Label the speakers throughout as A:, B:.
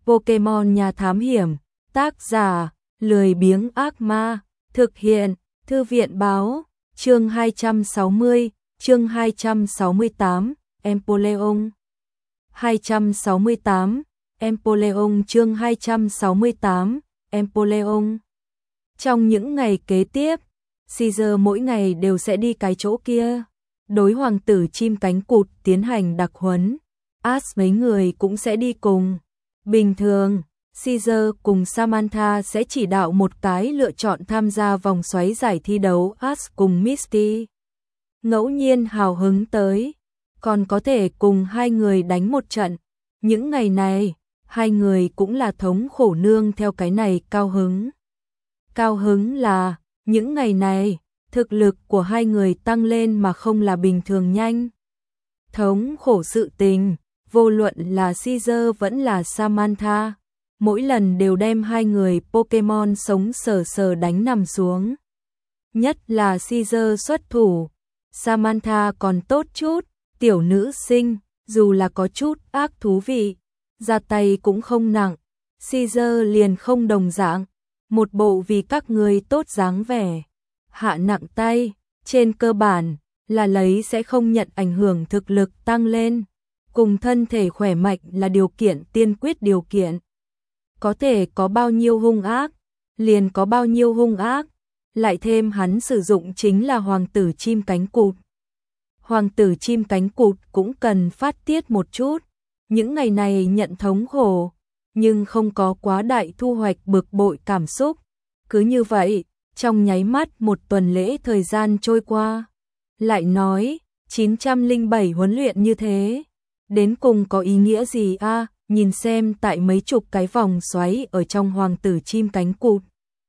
A: Pokemon Nhà Thám Hiểm, tác giả, lười biếng ác ma, thực hiện, Thư viện Báo, chương 260, chương 268, Empoleon. 268, Empoleon chương 268, Empoleon. Trong những ngày kế tiếp, Caesar mỗi ngày đều sẽ đi cái chỗ kia, đối hoàng tử chim cánh cụt tiến hành đặc huấn. Ash mấy người cũng sẽ đi cùng. Bình thường, Caesar cùng Samantha sẽ chỉ đạo một cái lựa chọn tham gia vòng xoáy giải thi đấu Ash cùng Misty. Ngẫu nhiên hào hứng tới, còn có thể cùng hai người đánh một trận. Những ngày này, hai người cũng là thống khổ nương theo cái này cao hứng. Cao hứng là, những ngày này, thực lực của hai người tăng lên mà không là bình thường nhanh. Thống khổ sự tình, vô luận là Caesar vẫn là Samantha, mỗi lần đều đem hai người Pokemon sống sờ sờ đánh nằm xuống. Nhất là Caesar xuất thủ, Samantha còn tốt chút, tiểu nữ sinh, dù là có chút ác thú vị, ra tay cũng không nặng. Caesar liền không đồng dạng, một bộ vì các người tốt dáng vẻ. Hạ nặng tay, trên cơ bản là lấy sẽ không nhận ảnh hưởng thực lực tăng lên, cùng thân thể khỏe mạnh là điều kiện tiên quyết điều kiện. Có thể có bao nhiêu hung ác, liền có bao nhiêu hung ác, lại thêm hắn sử dụng chính là hoàng tử chim cánh cụt. Hoàng tử chim cánh cụt cũng cần phát tiết một chút, những ngày này nhận thống khổ, nhưng không có quá đại thu hoạch bực bội cảm xúc. Cứ như vậy, trong nháy mắt một tuần lễ thời gian trôi qua. Lại nói, 907 huấn luyện như thế, đến cùng có ý nghĩa gì a? Nhìn xem tại mấy chục cái vòng xoáy ở trong hoàng tử chim cánh cụt.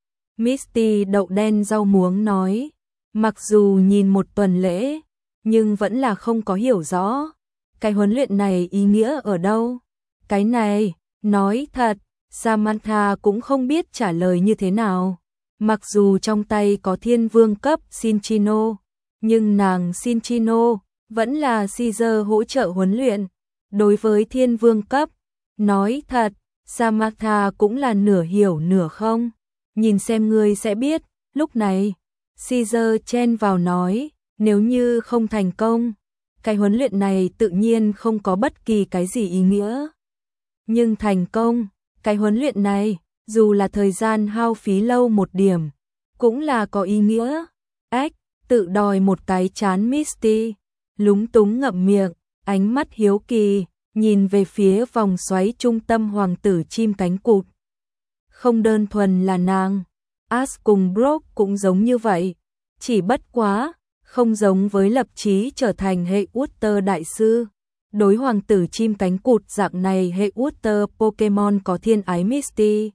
A: Misty đậu đen rau muống nói, mặc dù nhìn một tuần lễ, nhưng vẫn là không có hiểu rõ. Cái huấn luyện này ý nghĩa ở đâu? Cái này, nói thật, Samantha cũng không biết trả lời như thế nào. Mặc dù trong tay có thiên vương cấp Cinccino, nhưng nàng Cinccino vẫn là Caesar hỗ trợ huấn luyện. Đối với thiên vương cấp, nói thật, Samantha cũng là nửa hiểu nửa không. Nhìn xem ngươi sẽ biết. Lúc này, Caesar chen vào nói, nếu như không thành công, cái huấn luyện này tự nhiên không có bất kỳ cái gì ý nghĩa. Nhưng thành công, cái huấn luyện này, dù là thời gian hao phí lâu một điểm, cũng là có ý nghĩa. Ách, tự đòi một cái chán Misty, lúng túng ngậm miệng, ánh mắt hiếu kỳ, nhìn về phía vòng xoáy trung tâm hoàng tử chim cánh cụt. Không đơn thuần là nàng, Ash cùng Brock cũng giống như vậy, chỉ bất quá, không giống với lập chí trở thành hệ Water đại sư. Đối hoàng tử chim cánh cụt dạng này hệ Water Pokemon có thiên ái Misty.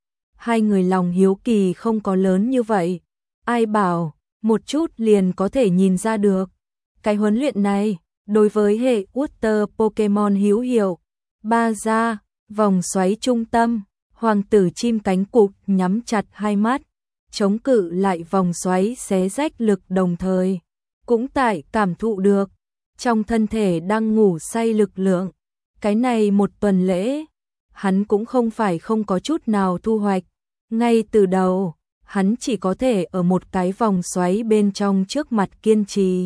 A: Hai người lòng hiếu kỳ không có lớn như vậy. Ai bảo, một chút liền có thể nhìn ra được. Cái huấn luyện này, đối với hệ Water Pokemon hữu hiệu. Ba ra, vòng xoáy trung tâm, hoàng tử chim cánh cụt nhắm chặt hai mắt, chống cự lại vòng xoáy xé rách lực đồng thời. Cũng tại cảm thụ được, trong thân thể đang ngủ say lực lượng. Cái này một tuần lễ, hắn cũng không phải không có chút nào thu hoạch. Ngay từ đầu, hắn chỉ có thể ở một cái vòng xoáy bên trong trước mặt kiên trì.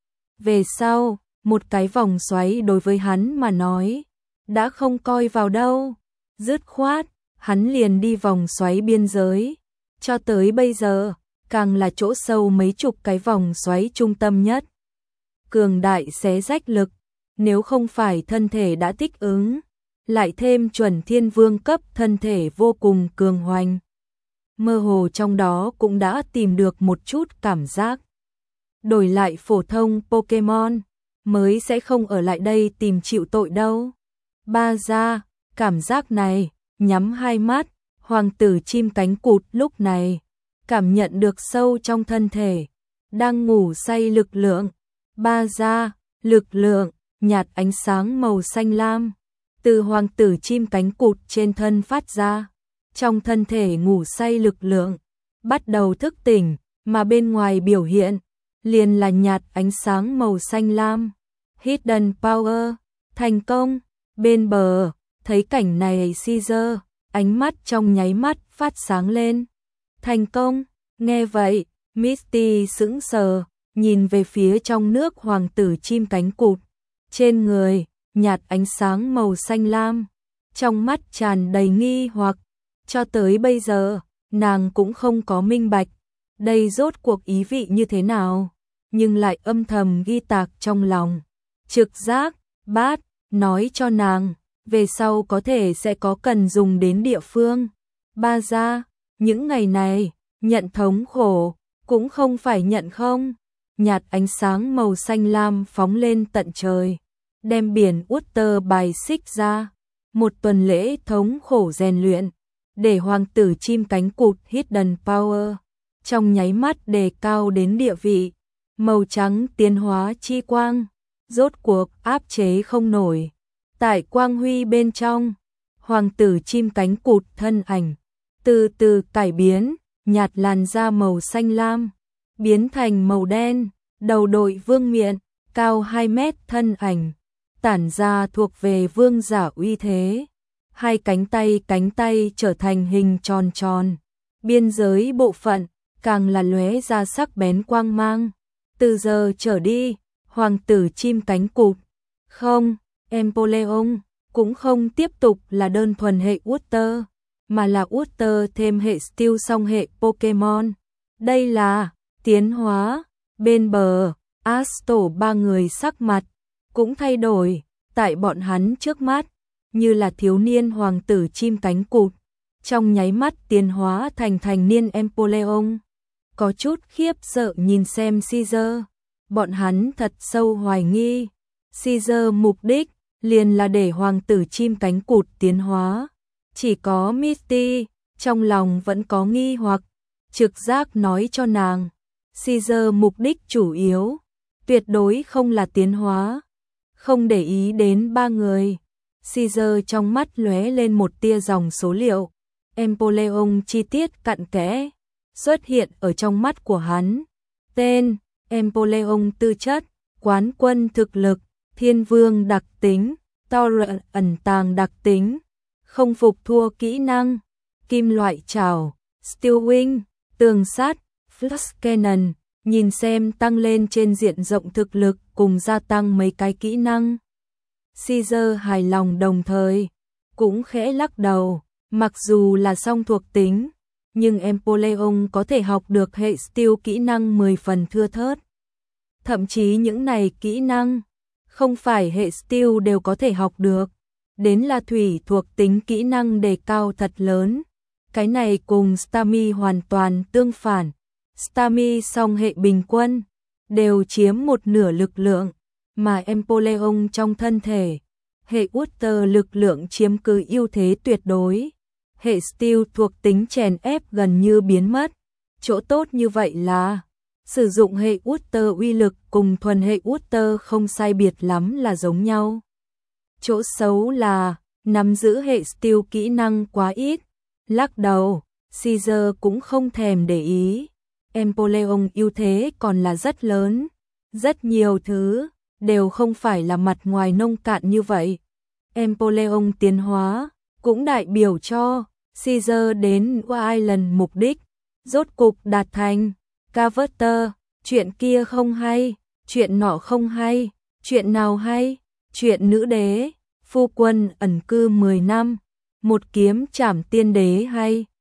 A: Về sau, một cái vòng xoáy đối với hắn mà nói, đã không coi vào đâu. Dứt khoát, hắn liền đi vòng xoáy biên giới. Cho tới bây giờ, càng là chỗ sâu mấy chục cái vòng xoáy trung tâm nhất. Cường đại xé rách lực, nếu không phải thân thể đã thích ứng, lại thêm chuẩn thiên vương cấp thân thể vô cùng cường hoành. Mơ hồ trong đó cũng đã tìm được một chút cảm giác. Đổi lại phổ thông Pokemon, mới sẽ không ở lại đây tìm chịu tội đâu. Ba ra, cảm giác này, nhắm hai mắt, hoàng tử chim cánh cụt lúc này, cảm nhận được sâu trong thân thể, đang ngủ say lực lượng. Ba ra, lực lượng, nhạt ánh sáng màu xanh lam, từ hoàng tử chim cánh cụt trên thân phát ra. Trong thân thể ngủ say lực lượng, bắt đầu thức tỉnh, mà bên ngoài biểu hiện, liền là nhạt ánh sáng màu xanh lam. Hidden Power, thành công, bên bờ, Thấy cảnh này Caesar, ánh mắt trong nháy mắt phát sáng lên. Thành công, nghe vậy, Misty sững sờ, nhìn về phía trong nước hoàng tử chim cánh cụt. Trên người, nhạt ánh sáng màu xanh lam, trong mắt tràn đầy nghi hoặc. Cho tới bây giờ, nàng cũng không có minh bạch, đây rốt cuộc ý vị như thế nào, nhưng lại âm thầm ghi tạc trong lòng. Trực giác, bát, nói cho nàng, về sau có thể sẽ có cần dùng đến địa phương. Ba gia, những ngày này, nhận thống khổ, cũng không phải nhận không. Nhạt ánh sáng màu xanh lam phóng lên tận trời, đem biển Uther bài xích ra. Một tuần lễ thống khổ rèn luyện, để hoàng tử chim cánh cụt Hidden Power trong nháy mắt đề cao đến địa vị. Màu trắng tiến hóa chi quang, rốt cuộc áp chế không nổi. Tại quang huy bên trong, hoàng tử chim cánh cụt thân ảnh từ từ cải biến, nhạt làn da màu xanh lam, biến thành màu đen, đầu đội vương miện, cao 2 mét thân ảnh, tản ra thuộc về vương giả uy thế. Hai cánh tay trở thành hình tròn tròn, biên giới bộ phận càng là lóe ra sắc bén quang mang. Từ giờ trở đi, hoàng tử chim cánh cụt, không, Empoleon, cũng không tiếp tục là đơn thuần hệ Uther, mà là Uther thêm hệ Steel song hệ Pokemon. Đây là tiến hóa. Bên bờ, Astro ba người sắc mặt cũng thay đổi, tại bọn hắn trước mắt, như là thiếu niên hoàng tử chim cánh cụt, trong nháy mắt tiến hóa thành thành niên Empoleon. Có chút khiếp sợ nhìn xem Caesar, bọn hắn thật sâu hoài nghi, Caesar mục đích liền là để hoàng tử chim cánh cụt tiến hóa. Chỉ có Misty, trong lòng vẫn có nghi hoặc, trực giác nói cho nàng, Caesar mục đích chủ yếu, tuyệt đối không là tiến hóa. Không để ý đến ba người, Caesar trong mắt lóe lên một tia dòng số liệu, Empoleon chi tiết cặn kẽ xuất hiện ở trong mắt của hắn. Tên, Empoleon tư chất, quán quân thực lực, thiên vương đặc tính, Tauren ẩn tàng đặc tính, không phục thua kỹ năng, kim loại trảo, Steel Wing, tường sát, Flash Cannon, nhìn xem tăng lên trên diện rộng thực lực cùng gia tăng mấy cái kỹ năng. Caesar hài lòng đồng thời, cũng khẽ lắc đầu, mặc dù là song thuộc tính, nhưng Empoleon có thể học được hệ Steel kỹ năng 10 phần thưa thớt. Thậm chí những này kỹ năng, không phải hệ Steel đều có thể học được, đến là thủy thuộc tính kỹ năng đề cao thật lớn. Cái này cùng Stami hoàn toàn tương phản. Stami song hệ bình quân, đều chiếm một nửa lực lượng, mà Empoleon trong thân thể, hệ Uther lực lượng chiếm cứ ưu thế tuyệt đối. Hệ Steel thuộc tính chèn ép gần như biến mất. Chỗ tốt như vậy là sử dụng hệ Uther uy lực cùng thuần hệ Uther không sai biệt lắm là giống nhau. Chỗ xấu là nắm giữ hệ Steel kỹ năng quá ít. Lắc đầu, Caesar cũng không thèm để ý. Empoleon ưu thế còn là rất lớn. Rất nhiều thứ đều không phải là mặt ngoài nông cạn như vậy. Empoleon tiến hóa cũng đại biểu cho Caesar đến Island mục đích rốt cục đạt thành. Carver, chuyện kia không hay, chuyện nọ không hay, chuyện nào hay? Chuyện nữ đế, phu quân ẩn cư 10 năm, một kiếm trảm tiên đế hay?